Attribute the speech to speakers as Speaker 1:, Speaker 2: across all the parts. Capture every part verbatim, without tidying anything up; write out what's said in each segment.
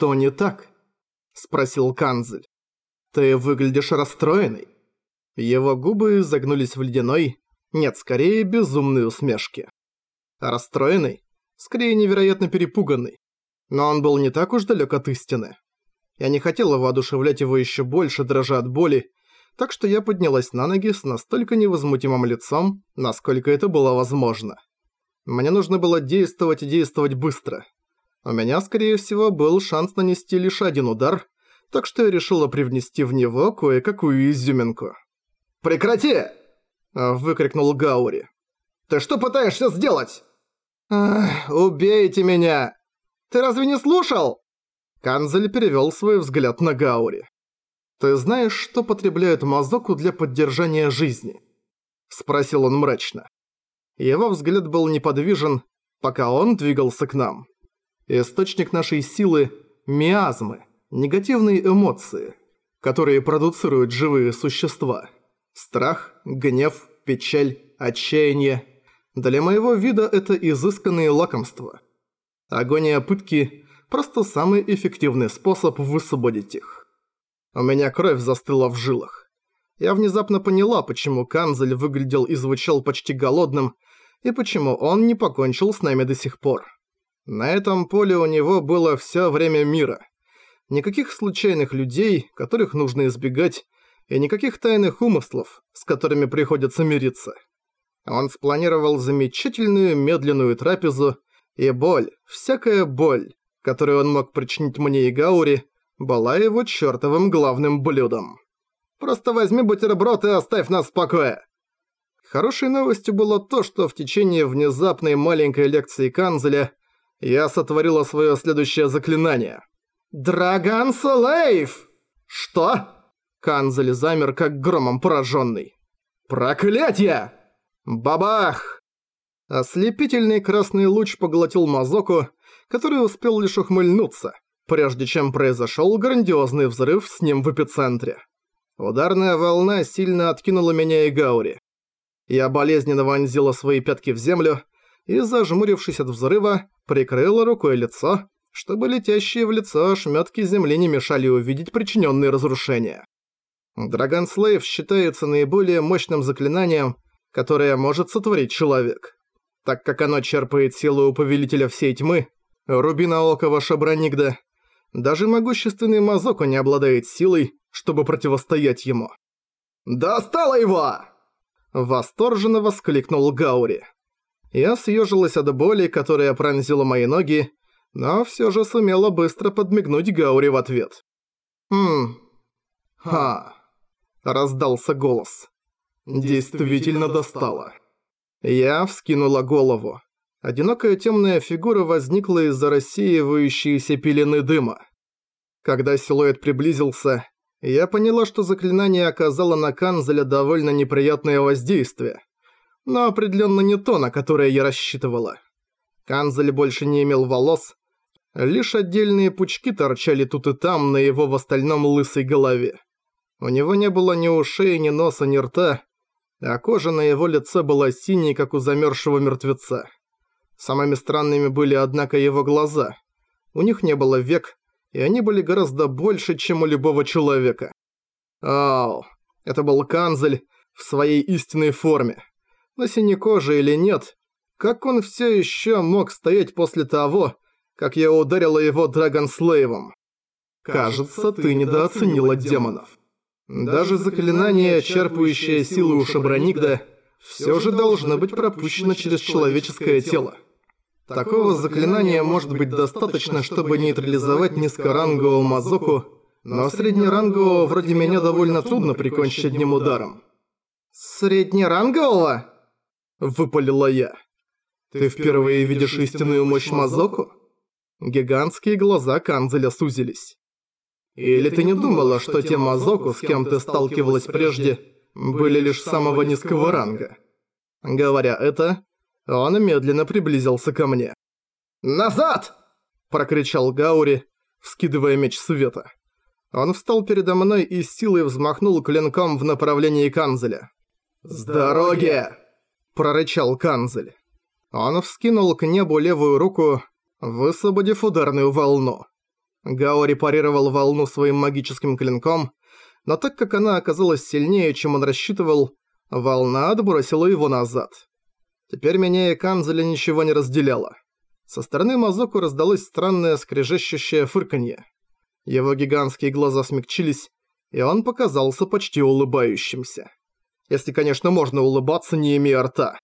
Speaker 1: «Что не так?» – спросил Канзель. «Ты выглядишь расстроенный». Его губы загнулись в ледяной, нет, скорее безумной усмешке. Расстроенный? Скорее невероятно перепуганный. Но он был не так уж далек от истины. Я не хотела воодушевлять его еще больше, дрожа от боли, так что я поднялась на ноги с настолько невозмутимым лицом, насколько это было возможно. Мне нужно было действовать и действовать быстро. У меня, скорее всего, был шанс нанести лишь один удар, так что я решила привнести в него кое-какую изюминку. «Прекрати!» – выкрикнул Гаури. «Ты что пытаешься сделать?» «Ах, убейте меня! Ты разве не слушал?» Канзель перевёл свой взгляд на Гаури. «Ты знаешь, что потребляют Мазоку для поддержания жизни?» – спросил он мрачно. Его взгляд был неподвижен, пока он двигался к нам. Источник нашей силы – миазмы, негативные эмоции, которые продуцируют живые существа. Страх, гнев, печаль, отчаяние. Для моего вида это изысканные лакомства. Агония пытки – просто самый эффективный способ высвободить их. У меня кровь застыла в жилах. Я внезапно поняла, почему Канзель выглядел и звучал почти голодным, и почему он не покончил с нами до сих пор. На этом поле у него было все время мира. Никаких случайных людей, которых нужно избегать, и никаких тайных умыслов, с которыми приходится мириться. Он спланировал замечательную медленную трапезу, и боль, всякая боль, которую он мог причинить мне и Гаури, была его чертовым главным блюдом. «Просто возьми бутерброд и оставь нас в покое!» Хорошей новостью было то, что в течение внезапной маленькой лекции Канзеля я сотворила свое следующее заклинание. «Драгон Слейв!» «Что?» Канзель замер, как громом пораженный. «Проклятье!» Бабах! Ослепительный красный луч поглотил Мазоку, который успел лишь ухмыльнуться, прежде чем произошел грандиозный взрыв с ним в эпицентре. Ударная волна сильно откинула меня и Гаури. Я болезненно вонзила свои пятки в землю и, зажмурившись от взрыва, прикрыла рукой лицо, чтобы летящие в лицо ошметки земли не мешали увидеть причиненные разрушения. Драгон Слейв считается наиболее мощным заклинанием, которое может сотворить человек. Так как оно черпает силу у Повелителя Всей Тьмы, Рубиноокого Шабранигда, даже могущественный Мазоку не обладает силой, чтобы противостоять ему. «Достало его!» Восторженно воскликнул Гаури. Я съежилась от боли, которая пронзила мои ноги, но все же сумела быстро подмигнуть Гаури в ответ. «Хм... Ха...» Раздался голос. «Действительно достало». Я вскинула голову. Одинокая темная фигура возникла из-за рассеивающейся пелены дыма. Когда силуэт приблизился, я поняла, что заклинание оказало на Канзеля довольно неприятное воздействие, но определенно не то, на которое я рассчитывала. Канзель больше не имел волос, лишь отдельные пучки торчали тут и там на его в остальном лысой голове. У него не было ни ушей, ни носа, ни рта, а кожа на его лице была синей, как у замерзшего мертвеца. Самыми странными были, однако, его глаза. У них не было век, и они были гораздо больше, чем у любого человека. Ау, это был Канзель в своей истинной форме. На синей коже или нет, как он все еще мог стоять после того, как я ударила его Драгонслейвом? Кажется, ты недооценила демонов. Даже заклинание, черпающее силу у Шабранигда, все же должно быть пропущено через человеческое тело. Такого заклинания может быть достаточно, чтобы нейтрализовать низкорангового Мазоку, но среднерангового вроде меня довольно трудно прикончить одним ударом. «Среднерангового?» – выпалила я. «Ты впервые видишь истинную мощь Мазоку?» Гигантские глаза Канзеля сузились. «Или ты не думала, что те Мазоку, с кем ты сталкивалась прежде, были лишь самого низкого ранга?» Говоря это, он медленно приблизился ко мне. «Назад!» – прокричал Гаури, вскидывая меч света. Он встал передо мной и с силой взмахнул клинком в направлении Канзеля. «С дороги!» – прорычал Канзель. Он вскинул к небу левую руку, высвободив ударную волну. Гаори парировал волну своим магическим клинком, но так как она оказалась сильнее, чем он рассчитывал, волна отбросила его назад. Теперь меня и Канзеля ничего не разделяло. Со стороны Мазоку раздалось странное скрежещущее фырканье. Его гигантские глаза смягчились, и он показался почти улыбающимся. Если, конечно, можно улыбаться, не имея рта.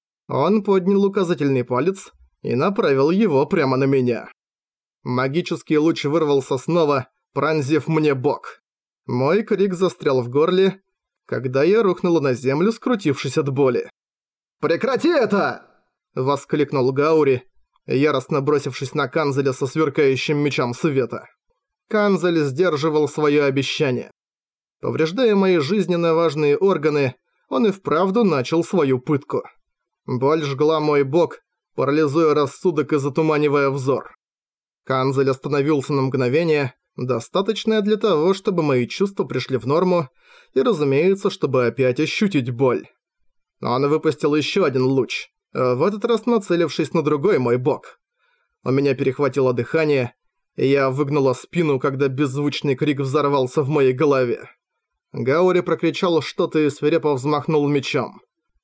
Speaker 1: Он поднял указательный палец и направил его прямо на меня. Магический луч вырвался снова, пронзив мне бок. Мой крик застрял в горле, когда я рухнула на землю, скрутившись от боли. «Прекрати это!» – воскликнул Гаури, яростно бросившись на Канзеля со сверкающим мечом света. Канзель сдерживал свое обещание. Повреждая мои жизненно важные органы, он и вправду начал свою пытку. Боль жгла мой бок, парализуя рассудок и затуманивая взор. Канзель остановился на мгновение, достаточное для того, чтобы мои чувства пришли в норму, и, разумеется, чтобы опять ощутить боль. Он выпустил еще один луч, в этот раз нацелившись на другой мой бок. У меня перехватило дыхание, и я выгнула спину, когда беззвучный крик взорвался в моей голове. Гаури прокричал что-то и свирепо взмахнул мечом.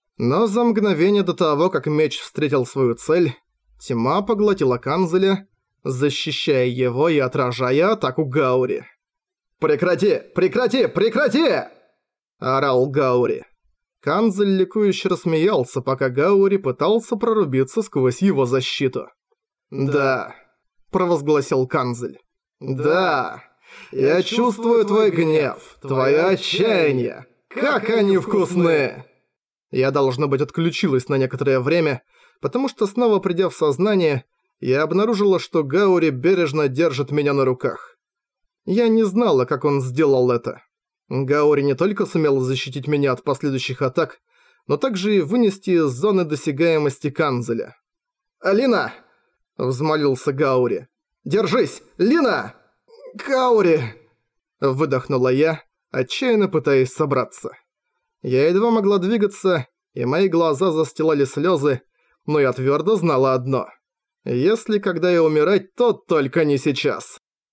Speaker 1: Но за мгновение до того, как меч встретил свою цель, тьма поглотила Канзеля, защищая его и отражая атаку Гаури. «Прекрати! Прекрати! Прекрати!» – орал Гаури. Канзель ликующе рассмеялся, пока Гаури пытался прорубиться сквозь его защиту. «Да», – провозгласил Канзель. «Да, я чувствую твой гнев, твое отчаяние. Как они вкусны!» Я, должно быть, отключилась на некоторое время, потому что, снова придя в сознание, я обнаружила, что Гаури бережно держит меня на руках. Я не знала, как он сделал это. Гаури не только сумел защитить меня от последующих атак, но также и вынести из зоны досягаемости Канзеля. «Лина!» – взмолился Гаури. «Держись! Лина!» «Гаури!» – выдохнула я, отчаянно пытаясь собраться. Я едва могла двигаться, и мои глаза застилали слезы, но я твердо знала одно. Если когда я умирать, то только не сейчас.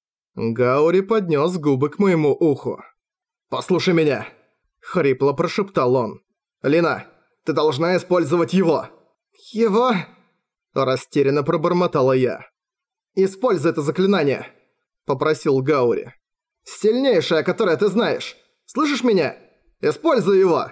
Speaker 1: Гаури поднес губы к моему уху. «Послушай меня!» – хрипло прошептал он. «Лина, ты должна использовать его!» «Его?» – растерянно пробормотала я. «Используй это заклинание!» – попросил Гаури. «Сильнейшее, которое ты знаешь! Слышишь меня? Используй его!»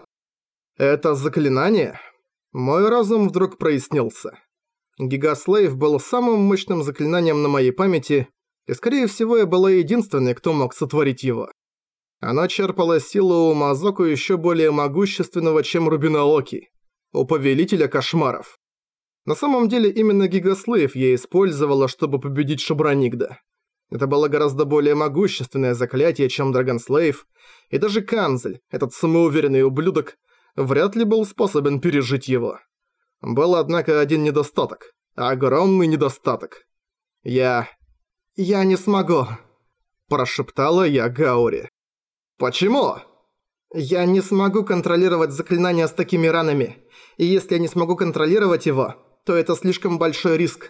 Speaker 1: «Это заклинание?» Мой разум вдруг прояснился. Гигаслейв был самым мощным заклинанием на моей памяти, и, скорее всего, я была единственной, кто мог сотворить его. Оно черпало силу у Мазоку еще более могущественного, чем Рубинаоки, у Повелителя Кошмаров. На самом деле, именно Гигаслейв я использовала, чтобы победить Шабранигда. Это было гораздо более могущественное заклятие, чем Драгонслейв, и даже Канзель, этот самоуверенный ублюдок, вряд ли был способен пережить его. Был, однако, один недостаток. Огромный недостаток. Я... «Я не смогу», – прошептала я Гаури. «Почему?» «Я не смогу контролировать заклинание с такими ранами, и если я не смогу контролировать его, то это слишком большой риск.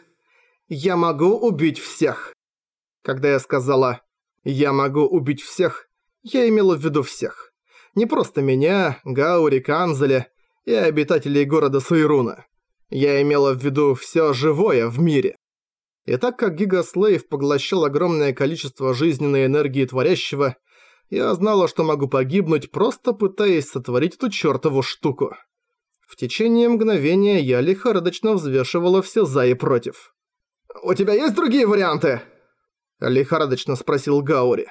Speaker 1: Я могу убить всех». Когда я сказала «я могу убить всех», я имела в виду всех. Не просто меня, Гаури, Канзеля и обитателей города Сайруна. Я имела в виду все живое в мире. И так как Гигаслейв поглощал огромное количество жизненной энергии творящего, я знала, что могу погибнуть, просто пытаясь сотворить эту чёртову штуку. В течение мгновения я лихорадочно взвешивала все за и против. «У тебя есть другие варианты?» – лихорадочно спросил Гаури.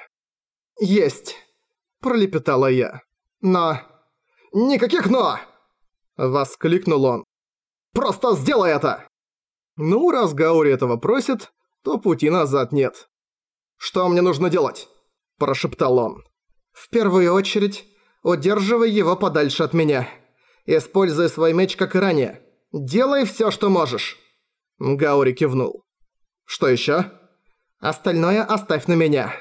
Speaker 1: «Есть», – пролепетала я. «Но...» «Никаких «но!» – воскликнул он. «Просто сделай это!» Ну, раз Гаури этого просит, то пути назад нет. «Что мне нужно делать?» – прошептал он. «В первую очередь, удерживай его подальше от меня. Используй свой меч, как и ранее. Делай всё, что можешь». Гаури кивнул. «Что ещё?» «Остальное оставь на меня».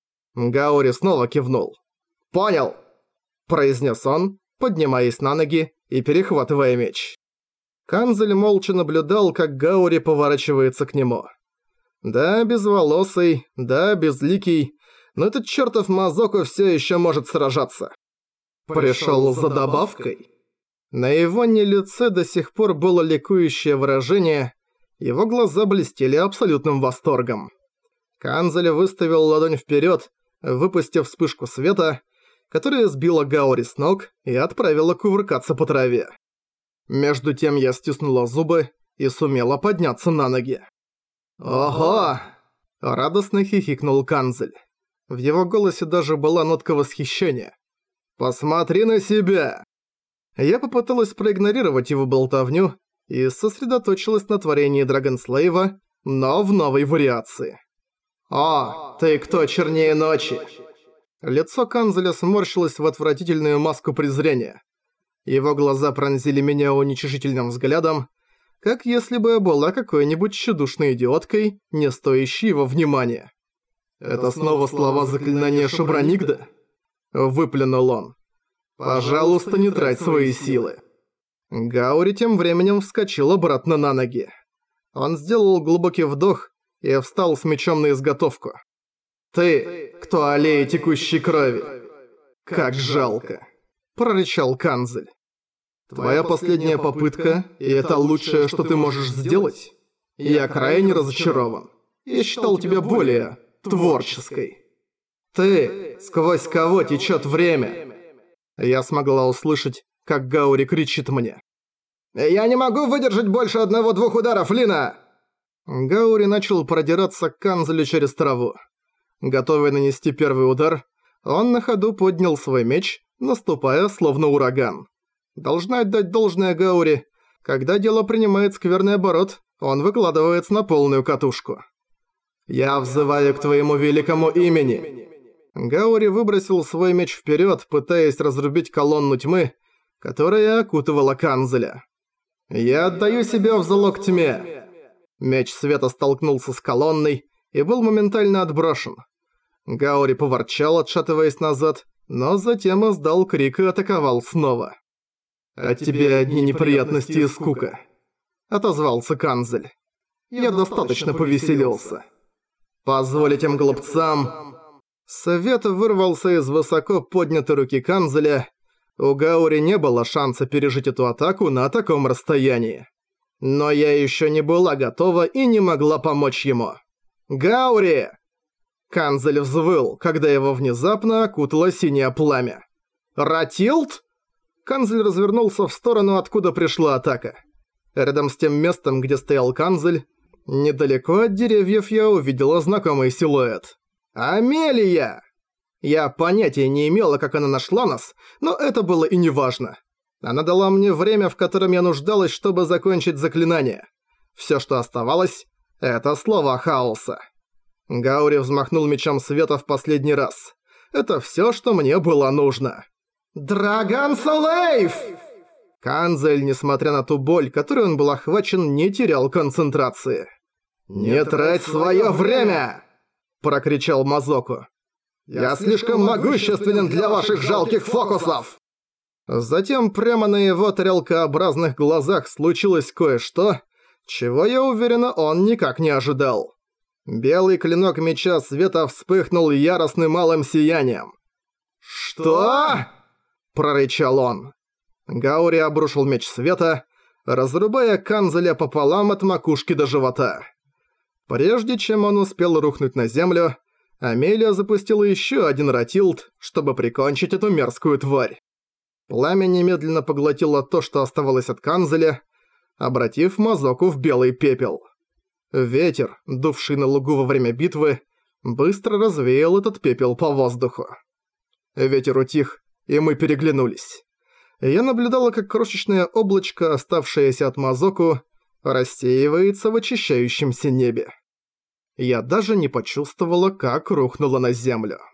Speaker 1: Гаури снова кивнул. «Понял!» – произнес он, поднимаясь на ноги и перехватывая меч. Канзель молча наблюдал, как Гаури поворачивается к нему. Да, безволосый, да, безликий, но этот чертов Мазоку все еще может сражаться. Пришел за добавкой? На его лице до сих пор было ликующее выражение, его глаза блестели абсолютным восторгом. Канзель выставил ладонь вперед, выпустив вспышку света, которая сбила Гаори с ног и отправила кувыркаться по траве. Между тем я стиснула зубы и сумела подняться на ноги. «Ого!» – радостно хихикнул Канзель. В его голосе даже была нотка восхищения. «Посмотри на себя!» Я попыталась проигнорировать его болтовню и сосредоточилась на творении Драгонслейва, но в новой вариации. «О, ты кто чернее ночи?» Лицо Канзеля сморщилось в отвратительную маску презрения. Его глаза пронзили меня уничижительным взглядом, как если бы я была какой-нибудь тщедушной идиоткой, не стоящей его внимания. «Это снова слова заклинания Шабраникда?» – выплюнул он. «Пожалуйста, не трать свои силы». Гаори тем временем вскочил обратно на ноги. Он сделал глубокий вдох и встал с мечом на изготовку. «Ты, кто аллея текущей крови! Как жалко!» – прорычал Канзель. «Твоя последняя попытка, и это лучшее, что ты можешь сделать? Я крайне разочарован. Я считал тебя более творческой. Ты, сквозь кого течет время?» Я смогла услышать, как Гаори кричит мне. «Я не могу выдержать больше одного-двух ударов, Лина!» Гаори начал продираться к Канзелю через траву. Готовый нанести первый удар, он на ходу поднял свой меч, наступая словно ураган. Должна отдать должное Гаори. Когда дело принимает скверный оборот, он выкладывается на полную катушку. «Я взываю к твоему великому имени!» Гаори выбросил свой меч вперед, пытаясь разрубить колонну тьмы, которая окутывала Канзеля. «Я отдаю себя в залог тьме!» Меч света столкнулся с колонной и был моментально отброшен. Гаори поворчал, отшатываясь назад, но затем издал крик и атаковал снова. «От тебя одни неприятности и скука», — отозвался Канзель. «Я достаточно повеселился. Позволь этим глупцам...» Свет вырвался из высоко поднятой руки Канзеля. У Гаори не было шанса пережить эту атаку на таком расстоянии. Но я еще не была готова и не могла помочь ему. «Гаори!» Канзель взвыл, когда его внезапно окутало синее пламя. «Ратилд?» Канзель развернулся в сторону, откуда пришла атака. Рядом с тем местом, где стоял Канзель, недалеко от деревьев я увидела знакомый силуэт. «Амелия!» Я понятия не имела, как она нашла нас, но это было и не важно. Она дала мне время, в котором я нуждалась, чтобы закончить заклинание. Все, что оставалось, это слова хаоса. Гаори взмахнул мечом света в последний раз. Это все, что мне было нужно. «Драгонслейв!» Канзель, несмотря на ту боль, которой он был охвачен, не терял концентрации. «Не трать свое время!» – прокричал Мазоку. «Я слишком могущественен для ваших жалких фокусов!» Затем прямо на его тарелкообразных глазах случилось кое-что, чего, я уверена, он никак не ожидал. Белый клинок меча света вспыхнул яростным алым сиянием. «Что?» – прорычал он. Гаори обрушил меч света, разрубая Канзеля пополам от макушки до живота. Прежде чем он успел рухнуть на землю, Амелия запустила еще один ратилд, чтобы прикончить эту мерзкую тварь. Пламя немедленно поглотило то, что оставалось от Канзеля, обратив Мазоку в белый пепел. Ветер, дувший на лугу во время битвы, быстро развеял этот пепел по воздуху. Ветер утих, и мы переглянулись. Я наблюдала, как крошечное облачко, оставшееся от Мазоку, рассеивается в очищающемся небе. Я даже не почувствовала, как рухнула на землю.